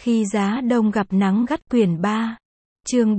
Khi giá đông gặp nắng gắt quyển 3. Chương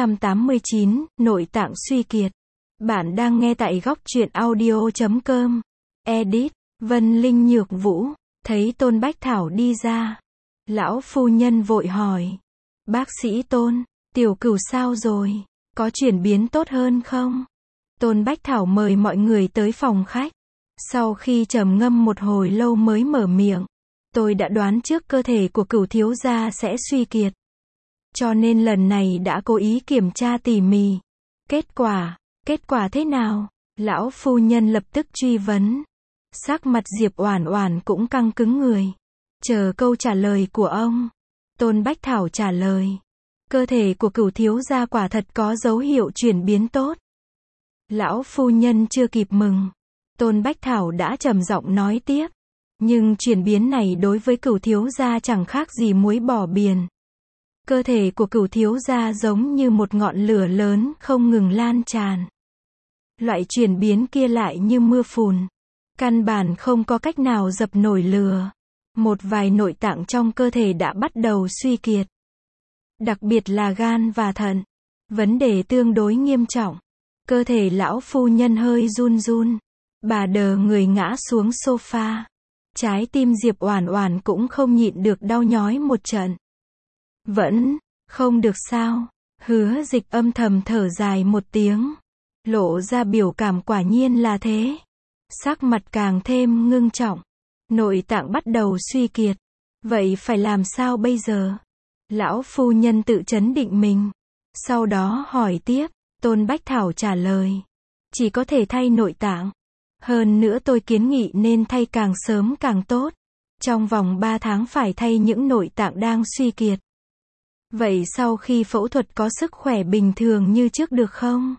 489, nội tạng suy kiệt. Bạn đang nghe tại góc truyện audio.com. Edit, Vân Linh Nhược Vũ. Thấy Tôn Bách Thảo đi ra, lão phu nhân vội hỏi. Bác sĩ Tôn, tiểu cửu sao rồi? Có chuyển biến tốt hơn không? Tôn Bách Thảo mời mọi người tới phòng khách. Sau khi trầm ngâm một hồi lâu mới mở miệng. Tôi đã đoán trước cơ thể của Cửu thiếu gia sẽ suy kiệt. Cho nên lần này đã cố ý kiểm tra tỉ mỉ. Kết quả thế nào? Lão phu nhân lập tức truy vấn. Sắc mặt Diệp Oản Oản cũng căng cứng người. Chờ câu trả lời của ông. Tôn Bách Thảo trả lời. Cơ thể của Cửu thiếu gia quả thật có dấu hiệu chuyển biến tốt. Lão phu nhân chưa kịp mừng. Tôn Bách Thảo đã trầm giọng nói tiếp. Nhưng chuyển biến này đối với Cửu thiếu gia chẳng khác gì muối bỏ biển. Cơ thể của Cửu thiếu gia giống như một ngọn lửa lớn không ngừng lan tràn. Loại chuyển biến kia lại như mưa phùn. Căn bản không có cách nào dập nổi lửa. Một vài nội tạng trong cơ thể đã bắt đầu suy kiệt. Đặc biệt là gan và thận. Vấn đề tương đối nghiêm trọng. Cơ thể lão phu nhân hơi run run. Bà đờ người ngã xuống sofa. Trái tim Diệp Oản Oản cũng không nhịn được đau nhói một trận. Vẫn không được sao? Hứa Dịch âm thầm thở dài một tiếng. Lộ ra biểu cảm quả nhiên là thế. Sắc mặt càng thêm ngưng trọng. Nội tạng bắt đầu suy kiệt. Vậy phải làm sao bây giờ? Lão phu nhân tự trấn định mình. Sau đó hỏi tiếp. Tôn Bách Thảo trả lời. Chỉ có thể thay nội tạng. Hơn nữa tôi kiến nghị nên thay càng sớm càng tốt. Trong vòng 3 tháng phải thay những nội tạng đang suy kiệt. Vậy sau khi phẫu thuật có sức khỏe bình thường như trước được không?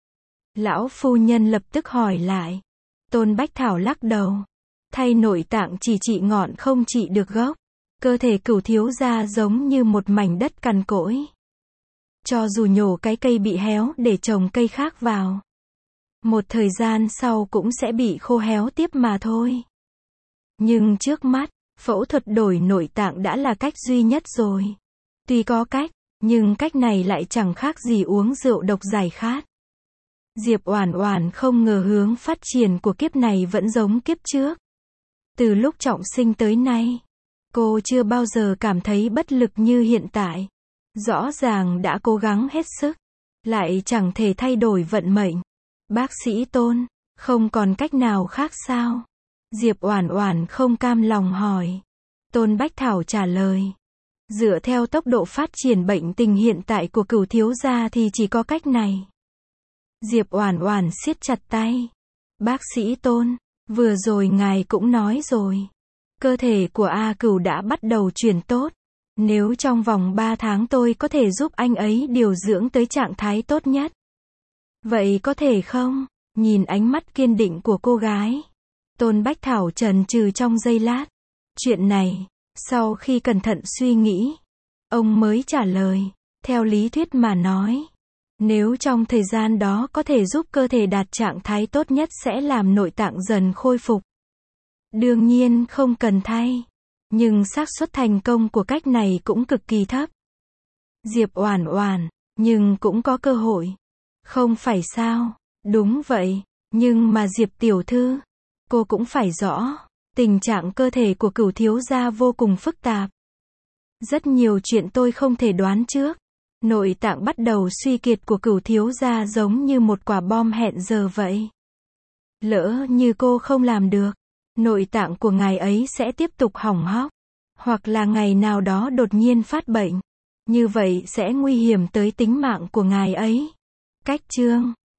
Lão phu nhân lập tức hỏi lại. Tôn Bách Thảo lắc đầu. Thay nội tạng chỉ trị ngọn không trị được gốc. Cơ thể Cửu thiếu gia giống như một mảnh đất cằn cỗi. Cho dù nhổ cái cây bị héo để trồng cây khác vào. Một thời gian sau cũng sẽ bị khô héo tiếp mà thôi. Nhưng trước mắt, phẫu thuật đổi nội tạng đã là cách duy nhất rồi. Tuy có cách, nhưng cách này lại chẳng khác gì uống rượu độc giải khát. Diệp Oản Oản không ngờ hướng phát triển của kiếp này vẫn giống kiếp trước. Từ lúc trọng sinh tới nay, cô chưa bao giờ cảm thấy bất lực như hiện tại. Rõ ràng đã cố gắng hết sức, lại chẳng thể thay đổi vận mệnh. Bác sĩ Tôn, không còn cách nào khác sao? Diệp Oản Oản không cam lòng hỏi. Tôn Bách Thảo trả lời. Dựa theo tốc độ phát triển bệnh tình hiện tại của Cửu thiếu gia thì chỉ có cách này. Diệp Oản Oản siết chặt tay. Bác sĩ Tôn, vừa rồi ngài cũng nói rồi. Cơ thể của A Cửu đã bắt đầu chuyển tốt. Nếu trong vòng 3 tháng tôi có thể giúp anh ấy điều dưỡng tới trạng thái tốt nhất. Vậy có thể không? Nhìn ánh mắt kiên định của cô gái. Tôn Bách Thảo chần chừ trong giây lát. Chuyện này, sau khi cẩn thận suy nghĩ, ông mới trả lời. Theo lý thuyết mà nói, nếu trong thời gian đó có thể giúp cơ thể đạt trạng thái tốt nhất sẽ làm nội tạng dần khôi phục. Đương nhiên không cần thay. Nhưng xác suất thành công của cách này cũng cực kỳ thấp. Diệp Oản Oản, nhưng cũng có cơ hội. Không phải sao? Đúng vậy, nhưng mà Diệp tiểu thư, cô cũng phải rõ, tình trạng cơ thể của Cửu thiếu gia vô cùng phức tạp. Rất nhiều chuyện tôi không thể đoán trước. Nội tạng bắt đầu suy kiệt của Cửu thiếu gia giống như một quả bom hẹn giờ vậy. Lỡ như cô không làm được, nội tạng của ngài ấy sẽ tiếp tục hỏng hóc, hoặc là ngày nào đó đột nhiên phát bệnh. Như vậy sẽ nguy hiểm tới tính mạng của ngài ấy. Cách chương